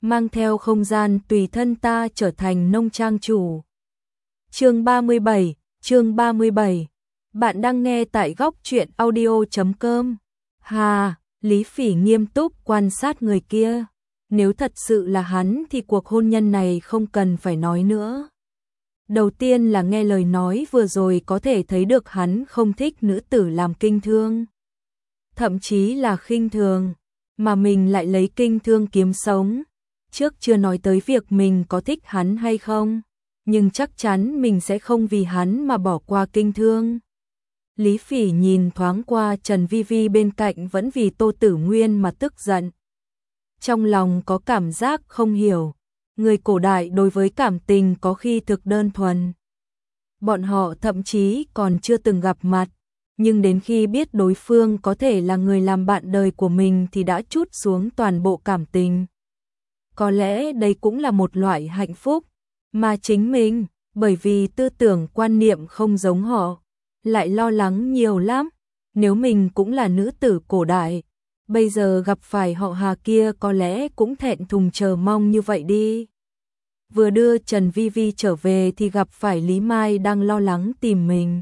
mang theo không gian tùy thân ta trở thành nông trang chủ. Chương 37. Bạn đang nghe tại góc truyện audio.com. Hà, Lý Phỉ nghiêm túc quan sát người kia. Nếu thật sự là hắn thì cuộc hôn nhân này không cần phải nói nữa. Đầu tiên là nghe lời nói vừa rồi có thể thấy được hắn không thích nữ tử làm kinh thương. Thậm chí là khinh thường, mà mình lại lấy kinh thương kiếm sống. Trước chưa nói tới việc mình có thích hắn hay không, nhưng chắc chắn mình sẽ không vì hắn mà bỏ qua kinh thương. Lý Phỉ nhìn thoáng qua Trần Vi Vi bên cạnh vẫn vì Tô Tử Nguyên mà tức giận. Trong lòng có cảm giác không hiểu, người cổ đại đối với cảm tình có khi thực đơn thuần. Bọn họ thậm chí còn chưa từng gặp mặt, nhưng đến khi biết đối phương có thể là người làm bạn đời của mình thì đã trút xuống toàn bộ cảm tình. Có lẽ đây cũng là một loại hạnh phúc, mà chính mình, bởi vì tư tưởng quan niệm không giống họ, lại lo lắng nhiều lắm. Nếu mình cũng là nữ tử cổ đại, bây giờ gặp phải họ Hà kia có lẽ cũng thẹn thùng chờ mong như vậy đi. Vừa đưa Trần Vi Vi trở về thì gặp phải Lý Mai đang lo lắng tìm mình.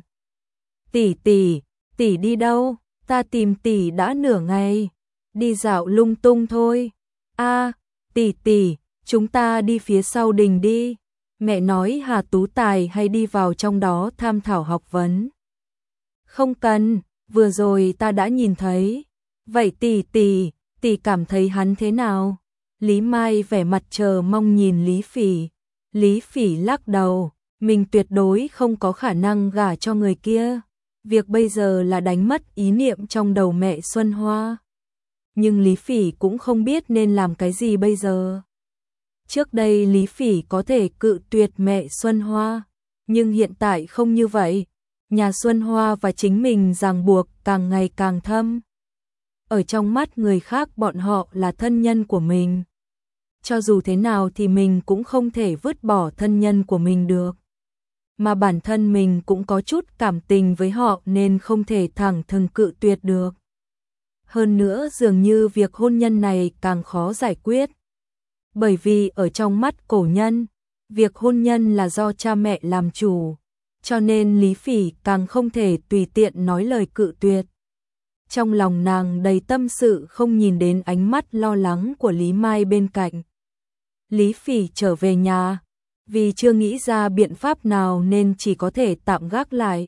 Tỷ đi đâu? Ta tìm tỷ đã nửa ngày. Đi dạo lung tung thôi. Tỷ, chúng ta đi phía sau đình đi. Mẹ nói Hà Tú Tài hay đi vào trong đó tham thảo học vấn. Không cần, vừa rồi ta đã nhìn thấy. Vậy tỷ cảm thấy hắn thế nào? Lý Mai vẻ mặt chờ mong nhìn Lý Phỉ. Lý Phỉ lắc đầu, mình tuyệt đối không có khả năng gả cho người kia. Việc bây giờ là đánh mất ý niệm trong đầu mẹ Xuân Hoa. Nhưng Lý Phỉ cũng không biết nên làm cái gì bây giờ. Trước đây Lý Phỉ có thể cự tuyệt mẹ Xuân Hoa, nhưng hiện tại không như vậy. Nhà Xuân Hoa và chính mình ràng buộc càng ngày càng thâm. Ở trong mắt người khác bọn họ là thân nhân của mình. Cho dù thế nào thì mình cũng không thể vứt bỏ thân nhân của mình được. Mà bản thân mình cũng có chút cảm tình với họ nên không thể thẳng thừng cự tuyệt được. Hơn nữa dường như việc hôn nhân này càng khó giải quyết. Bởi vì ở trong mắt cổ nhân, việc hôn nhân là do cha mẹ làm chủ, cho nên Lý Phỉ càng không thể tùy tiện nói lời cự tuyệt. Trong lòng nàng đầy tâm sự không nhìn đến ánh mắt lo lắng của Lý Mai bên cạnh. Lý Phỉ trở về nhà, vì chưa nghĩ ra biện pháp nào nên chỉ có thể tạm gác lại.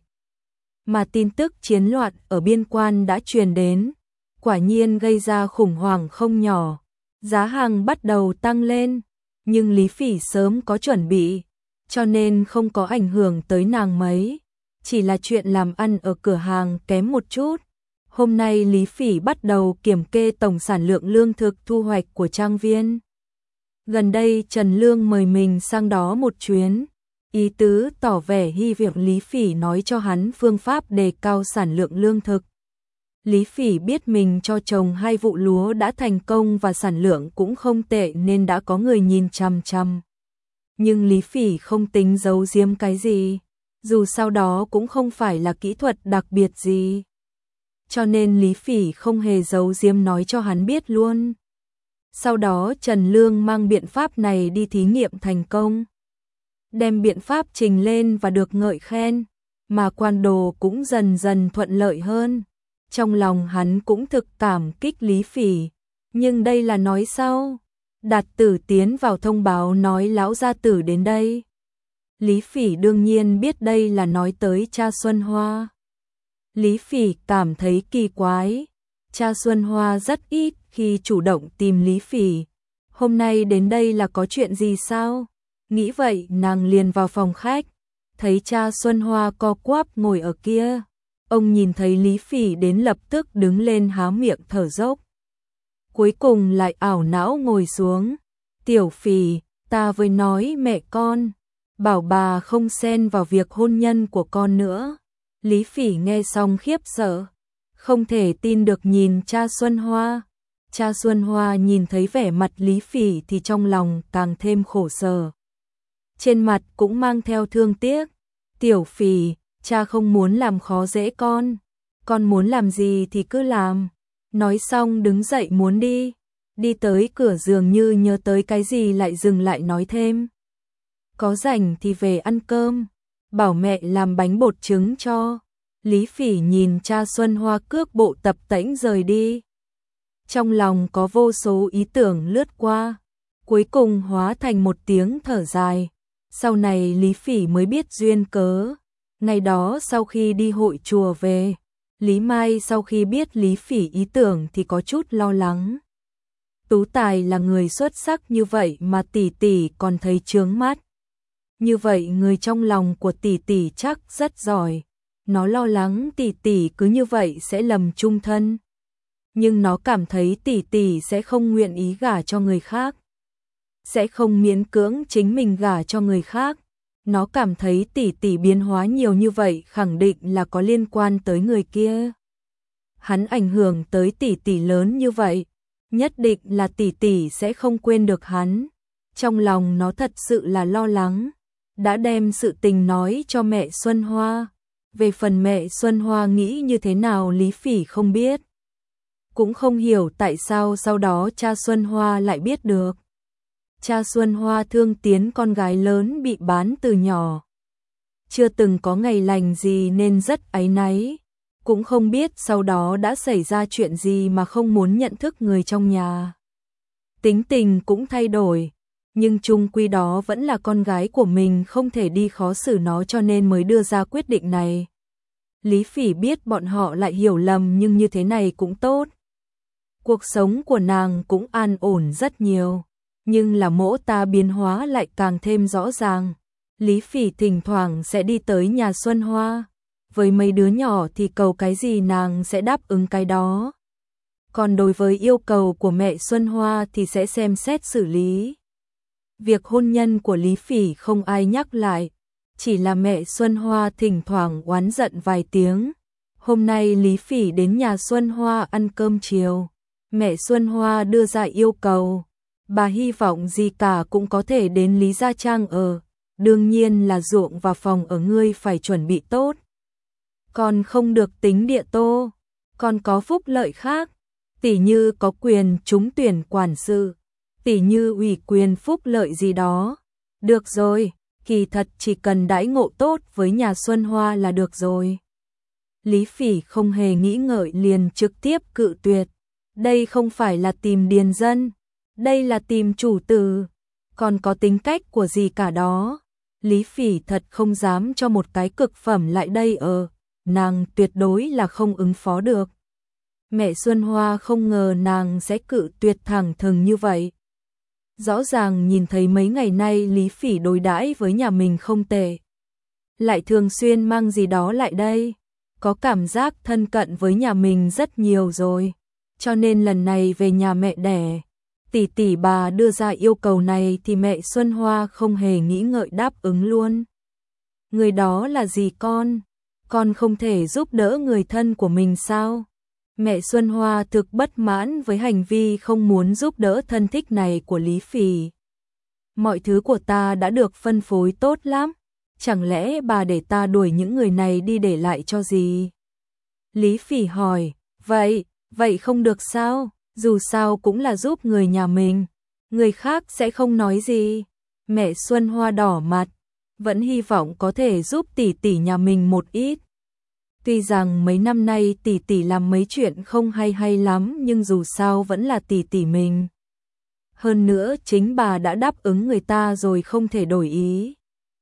Mà tin tức chiến loạn ở biên quan đã truyền đến, quả nhiên gây ra khủng hoảng không nhỏ. Giá hàng bắt đầu tăng lên, nhưng Lý Phỉ sớm có chuẩn bị, cho nên không có ảnh hưởng tới nàng mấy. Chỉ là chuyện làm ăn ở cửa hàng kém một chút. Hôm nay Lý Phỉ bắt đầu kiểm kê tổng sản lượng lương thực thu hoạch của trang viên. Gần đây Trần Lương mời mình sang đó một chuyến, ý tứ tỏ vẻ hy vọng Lý Phỉ nói cho hắn phương pháp đề cao sản lượng lương thực. Lý Phỉ biết mình cho trồng 2 vụ lúa đã thành công và sản lượng cũng không tệ nên đã có người nhìn chằm chằm. Nhưng Lý Phỉ không tính giấu giếm cái gì, dù sau đó cũng không phải là kỹ thuật đặc biệt gì. Cho nên Lý Phỉ không hề giấu giếm nói cho hắn biết luôn. Sau đó Trần Lương mang biện pháp này đi thí nghiệm thành công. Đem biện pháp trình lên và được ngợi khen, mà quan đồ cũng dần dần thuận lợi hơn. Trong lòng hắn cũng thực cảm kích Lý Phỉ, nhưng đây là nói sau. Đạt Tử tiến vào thông báo nói lão gia tử đến đây. Lý Phỉ đương nhiên biết đây là nói tới cha Xuân Hoa. Lý Phỉ cảm thấy kỳ quái, cha Xuân Hoa rất ít khi chủ động tìm Lý Phỉ. Hôm nay đến đây là có chuyện gì sao? Nghĩ vậy nàng liền vào phòng khách, thấy cha Xuân Hoa co quắp ngồi ở kia. Ông nhìn thấy Lý Phỉ đến lập tức đứng lên há miệng thở dốc. Cuối cùng lại ảo não ngồi xuống. Tiểu Phỉ, ta với nói mẹ con, bảo bà không xen vào việc hôn nhân của con nữa. Lý Phỉ nghe xong khiếp sợ, không thể tin được nhìn cha Xuân Hoa. Cha Xuân Hoa nhìn thấy vẻ mặt Lý Phỉ thì trong lòng càng thêm khổ sở. Trên mặt cũng mang theo thương tiếc. Tiểu Phỉ, cha không muốn làm khó dễ con muốn làm gì thì cứ làm. Nói xong đứng dậy muốn đi. đi tới cửa giường như nhớ tới cái gì lại dừng lại nói thêm. Có rảnh thì về ăn cơm, bảo mẹ làm bánh bột trứng cho. Lý Phỉ nhìn cha Xuân Hoa cước bộ tập tễnh rời đi. Trong lòng có vô số ý tưởng lướt qua, cuối cùng hóa thành một tiếng thở dài. Sau này Lý Phỉ mới biết duyên cớ. Ngày đó sau khi đi hội chùa về, Lý Mai sau khi biết Lý Phỉ ý tưởng thì có chút lo lắng. Tú Tài là người xuất sắc như vậy mà tỷ tỷ còn thấy chướng mắt. Như vậy người trong lòng của tỷ tỷ chắc rất giỏi. Nó lo lắng tỷ tỷ cứ như vậy sẽ lầm chung thân. Nhưng nó cảm thấy tỷ tỷ sẽ không nguyện ý gả cho người khác. Sẽ không miễn cưỡng chính mình gả cho người khác. Nó cảm thấy tỷ tỷ biến hóa nhiều như vậy khẳng định là có liên quan tới người kia. Hắn ảnh hưởng tới tỷ tỷ lớn như vậy, nhất định là tỷ tỷ sẽ không quên được hắn. Trong lòng nó thật sự là lo lắng, đã đem sự tình nói cho mẹ Xuân Hoa. Về phần mẹ Xuân Hoa nghĩ như thế nào Lý Phỉ không biết. Cũng không hiểu tại sao sau đó cha Xuân Hoa lại biết được. Cha Xuân Hoa thương tiến con gái lớn bị bán từ nhỏ. Chưa từng có ngày lành gì nên rất áy náy. Cũng không biết sau đó đã xảy ra chuyện gì mà không muốn nhận thức người trong nhà. Tính tình cũng thay đổi, nhưng chung quy đó vẫn là con gái của mình, không thể đi khó xử nó cho nên mới đưa ra quyết định này. Lý Phỉ biết bọn họ lại hiểu lầm nhưng như thế này cũng tốt. Cuộc sống của nàng cũng an ổn rất nhiều, nhưng là mỗ ta biến hóa lại càng thêm rõ ràng. Lý Phỉ thỉnh thoảng sẽ đi tới nhà Xuân Hoa. Với mấy đứa nhỏ thì cầu cái gì nàng sẽ đáp ứng cái đó. Còn đối với yêu cầu của mẹ Xuân Hoa thì sẽ xem xét xử lý. Việc hôn nhân của Lý Phỉ không ai nhắc lại, chỉ là mẹ Xuân Hoa thỉnh thoảng oán giận vài tiếng. Hôm nay Lý Phỉ đến nhà Xuân Hoa ăn cơm chiều. Mẹ Xuân Hoa đưa ra yêu cầu, bà hy vọng gì cả cũng có thể đến Lý Gia Trang ở. Đương nhiên là ruộng và phòng ở ngươi phải chuẩn bị tốt. Còn không được tính địa tô, còn có phúc lợi khác, tỉ như có quyền trúng tuyển quản sự, tỉ như ủy quyền phúc lợi gì đó. Được rồi, kỳ thật chỉ cần đãi ngộ tốt với nhà Xuân Hoa là được rồi. Lý Phỉ không hề nghĩ ngợi liền trực tiếp cự tuyệt. Đây không phải là tìm điền dân, đây là tìm chủ tử, còn có tính cách của gì cả đó. Lý Phỉ thật không dám cho một cái cực phẩm lại đây nàng tuyệt đối là không ứng phó được. Mẹ Xuân Hoa không ngờ nàng sẽ cự tuyệt thẳng thừng như vậy. Rõ ràng nhìn thấy mấy ngày nay Lý Phỉ đối đãi với nhà mình không tệ. Lại thường xuyên mang gì đó lại đây. Có cảm giác thân cận với nhà mình rất nhiều rồi. Cho nên lần này về nhà mẹ đẻ, tỷ tỷ bà đưa ra yêu cầu này thì mẹ Xuân Hoa không hề nghĩ ngợi đáp ứng luôn. Người đó là gì con? Con không thể giúp đỡ người thân của mình sao? Mẹ Xuân Hoa thực bất mãn với hành vi không muốn giúp đỡ thân thích này của Lý Phỉ. Mọi thứ của ta đã được phân phối tốt lắm, chẳng lẽ bà để ta đuổi những người này đi để lại cho gì? Lý Phỉ hỏi, vậy không được sao? Dù sao cũng là giúp người nhà mình, người khác sẽ không nói gì. Mẹ Xuân Hoa đỏ mặt, vẫn hy vọng có thể giúp tỷ tỷ nhà mình một ít. Tuy rằng mấy năm nay tỷ tỷ làm mấy chuyện không hay lắm nhưng dù sao vẫn là tỷ tỷ mình. Hơn nữa chính bà đã đáp ứng người ta rồi không thể đổi ý.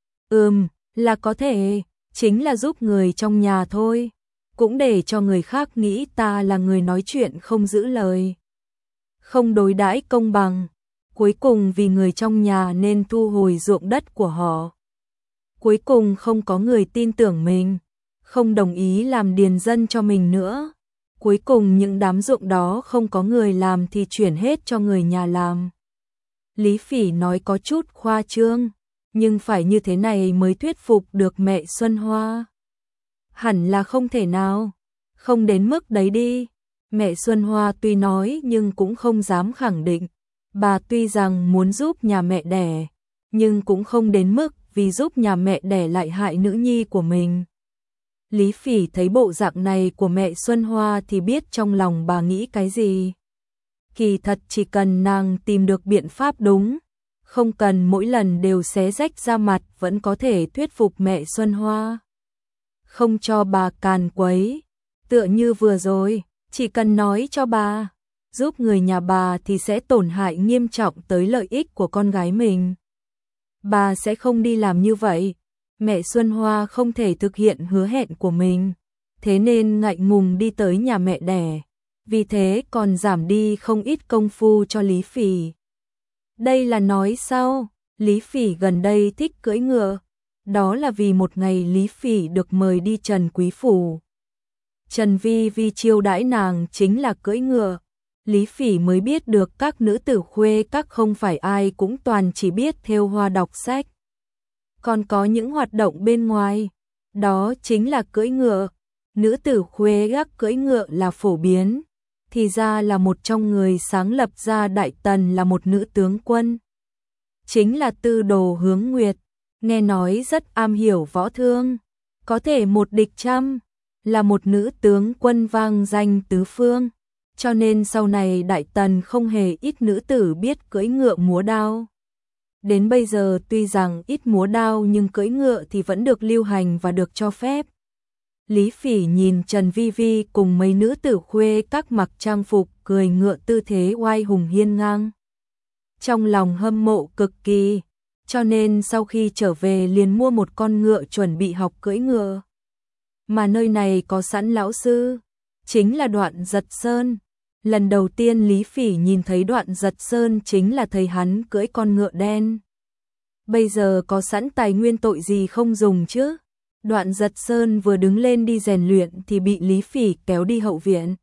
Là có thể, chính là giúp người trong nhà thôi. Cũng để cho người khác nghĩ ta là người nói chuyện không giữ lời. Không đối đãi công bằng. Cuối cùng vì người trong nhà nên thu hồi ruộng đất của họ. Cuối cùng không có người tin tưởng mình, không đồng ý làm điền dân cho mình nữa. Cuối cùng những đám ruộng đó không có người làm thì chuyển hết cho người nhà làm. Lý Phỉ nói có chút khoa trương, nhưng phải như thế này mới thuyết phục được mẹ Xuân Hoa. Hẳn là không thể nào, không đến mức đấy đi. Mẹ Xuân Hoa tuy nói nhưng cũng không dám khẳng định. Bà tuy rằng muốn giúp nhà mẹ đẻ, nhưng cũng không đến mức vì giúp nhà mẹ đẻ lại hại nữ nhi của mình. Lý Phỉ thấy bộ dạng này của mẹ Xuân Hoa thì biết trong lòng bà nghĩ cái gì. Kỳ thật chỉ cần nàng tìm được biện pháp đúng, không cần mỗi lần đều xé rách ra mặt vẫn có thể thuyết phục mẹ Xuân Hoa. Không cho bà càn quấy, tựa như vừa rồi, chỉ cần nói cho bà, giúp người nhà bà thì sẽ tổn hại nghiêm trọng tới lợi ích của con gái mình. Bà sẽ không đi làm như vậy. Mẹ Xuân Hoa không thể thực hiện hứa hẹn của mình, thế nên ngại ngùng đi tới nhà mẹ đẻ, vì thế còn giảm đi không ít công phu cho Lý Phỉ. Đây là nói sao? Lý Phỉ gần đây thích cưỡi ngựa, đó là vì một ngày Lý Phỉ được mời đi Trần Quý Phủ. Trần Vi Vi chiêu đãi nàng chính là cưỡi ngựa. Lý Phỉ mới biết được các nữ tử khuê các không phải ai cũng toàn chỉ biết thêu hoa đọc sách. Còn có những hoạt động bên ngoài, đó chính là cưỡi ngựa. Nữ tử khuê các cưỡi ngựa là phổ biến, thì ra là một trong người sáng lập ra Đại Tần là một nữ tướng quân. Chính là Tư Đồ Hướng Nguyệt, nghe nói rất am hiểu võ thương, có thể một địch trăm, là một nữ tướng quân vang danh tứ phương. Cho nên sau này Đại Tần không hề ít nữ tử biết cưỡi ngựa múa đao. Đến bây giờ tuy rằng ít múa đao nhưng cưỡi ngựa thì vẫn được lưu hành và được cho phép. Lý Phỉ nhìn Trần Vi Vi cùng mấy nữ tử khuê các mặc trang phục cười ngựa tư thế oai hùng hiên ngang. Trong lòng hâm mộ cực kỳ, cho nên sau khi trở về liền mua một con ngựa chuẩn bị học cưỡi ngựa. Mà nơi này có sẵn lão sư, chính là Đoạn Giật Sơn. Lần đầu tiên Lý Phỉ nhìn thấy Đoạn Giật Sơn chính là thấy hắn cưỡi con ngựa đen. Bây giờ có sẵn tài nguyên tội gì không dùng chứ? Đoạn Giật Sơn vừa đứng lên đi rèn luyện thì bị Lý Phỉ kéo đi hậu viện.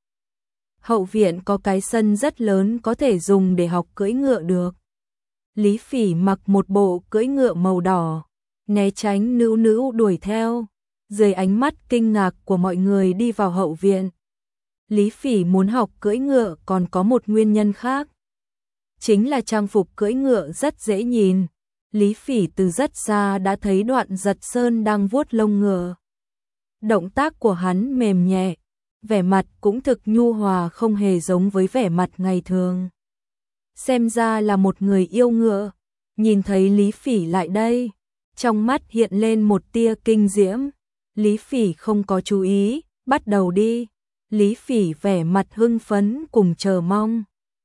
Hậu viện có cái sân rất lớn có thể dùng để học cưỡi ngựa được. Lý Phỉ mặc một bộ cưỡi ngựa màu đỏ, né tránh nữu nữu đuổi theo. Dưới ánh mắt kinh ngạc của mọi người đi vào hậu viện. Lý Phỉ muốn học cưỡi ngựa còn có một nguyên nhân khác. Chính là trang phục cưỡi ngựa rất dễ nhìn. Lý Phỉ từ rất xa đã thấy Đoạn Giật Sơn đang vuốt lông ngựa. Động tác của hắn mềm nhẹ, vẻ mặt cũng thực nhu hòa không hề giống với vẻ mặt ngày thường. Xem ra là một người yêu ngựa. Nhìn thấy Lý Phỉ lại đây, trong mắt hiện lên một tia kinh diễm. Lý Phỉ không có chú ý, bắt đầu đi. Lý Phỉ vẻ mặt hưng phấn cùng chờ mong.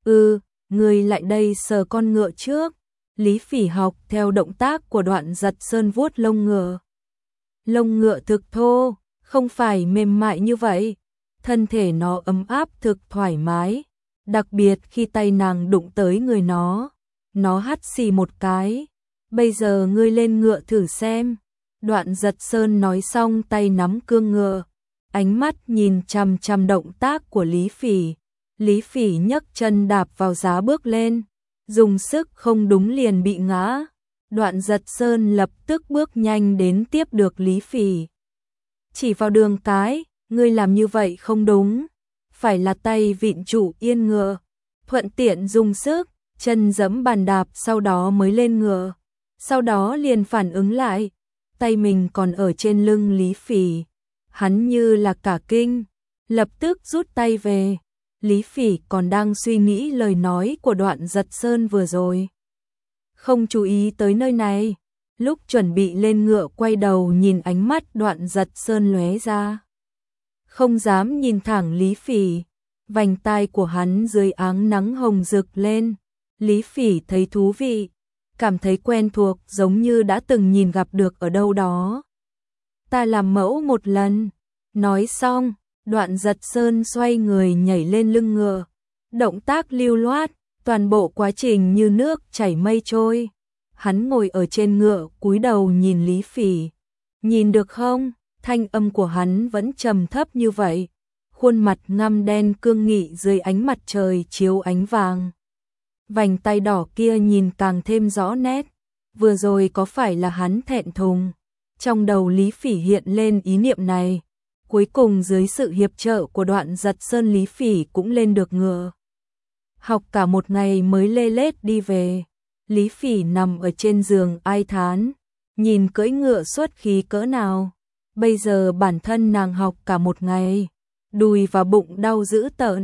Người lại đây sờ con ngựa trước. Lý Phỉ học theo động tác của Đoạn Giật Sơn vuốt lông ngựa. Lông ngựa thực thô, không phải mềm mại như vậy. Thân thể nó ấm áp thực thoải mái. Đặc biệt khi tay nàng đụng tới người nó hắt xì một cái. Bây giờ ngươi lên ngựa thử xem. Đoạn Giật Sơn nói xong tay nắm cương ngựa. Ánh mắt nhìn chằm chằm động tác của Lý Phỉ. Lý Phỉ nhấc chân đạp vào giá bước lên. Dùng sức không đúng liền bị ngã. Đoạn Giật Sơn lập tức bước nhanh đến tiếp được Lý Phỉ. Chỉ vào đường cái, ngươi làm như vậy không đúng. Phải là tay vịn trụ yên ngựa. Thuận tiện dùng sức, chân giẫm bàn đạp sau đó mới lên ngựa. Sau đó liền phản ứng lại. Tay mình còn ở trên lưng Lý Phỉ. Hắn như là cả kinh, lập tức rút tay về. Lý Phỉ còn đang suy nghĩ lời nói của Đoạn Giật Sơn vừa rồi. Không chú ý tới nơi này, lúc chuẩn bị lên ngựa quay đầu nhìn ánh mắt Đoạn Giật Sơn lóe ra. Không dám nhìn thẳng Lý Phỉ, vành tai của hắn dưới áng nắng hồng rực lên. Lý Phỉ thấy thú vị, cảm thấy quen thuộc giống như đã từng nhìn gặp được ở đâu đó. Ta làm mẫu một lần. Nói xong, Đoạn Giật Sơn xoay người nhảy lên lưng ngựa. Động tác lưu loát, toàn bộ quá trình như nước chảy mây trôi. Hắn ngồi ở trên ngựa cúi đầu nhìn Lý Phỉ. Nhìn được không? Thanh âm của hắn vẫn trầm thấp như vậy. Khuôn mặt ngăm đen cương nghị dưới ánh mặt trời chiếu ánh vàng. Vành tay đỏ kia nhìn càng thêm rõ nét. Vừa rồi có phải là hắn thẹn thùng? Trong đầu Lý Phỉ hiện lên ý niệm này. Cuối cùng dưới sự hiệp trợ của Đoạn Giật Sơn Lý Phỉ cũng lên được ngựa. Học cả một ngày mới lê lết đi về. Lý Phỉ nằm ở trên giường ai thán. Nhìn cưỡi ngựa xuất khí cỡ nào. Bây giờ bản thân nàng học cả một ngày. Đùi và bụng đau dữ tợn.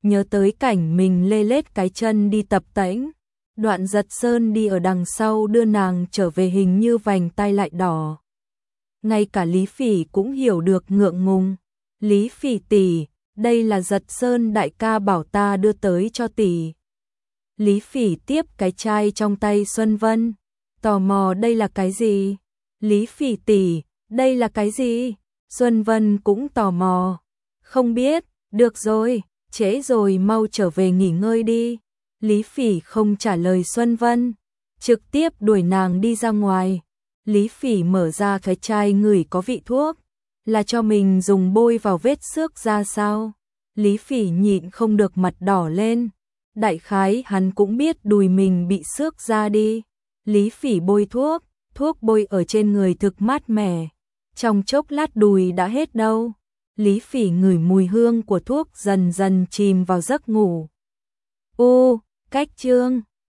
nhớ tới cảnh mình lê lết cái chân đi tập tễnh. Đoạn Giật Sơn đi ở đằng sau đưa nàng trở về, hình như vành tay lại đỏ. Ngay cả Lý Phỉ cũng hiểu được ngượng ngùng. Lý Phỉ tỷ, đây là Giật Sơn đại ca bảo ta đưa tới cho tỷ. Lý Phỉ tiếp cái chai trong tay Xuân Vân, tò mò đây là cái gì? Lý Phỉ tỷ, đây là cái gì? Xuân Vân cũng tò mò. Không biết, được rồi, trễ rồi mau trở về nghỉ ngơi đi. Lý Phỉ không trả lời Xuân Vân, trực tiếp đuổi nàng đi ra ngoài. Lý Phỉ mở ra cái chai ngửi có vị thuốc, là cho mình dùng bôi vào vết xước ra sao? Lý Phỉ nhịn không được mặt đỏ lên. Đại khái hắn cũng biết đùi mình bị xước ra đi. Lý Phỉ bôi thuốc, thuốc bôi ở trên người thực mát mẻ. Trong chốc lát đùi đã hết đâu. Lý Phỉ ngửi mùi hương của thuốc dần dần chìm vào giấc ngủ. Cách chương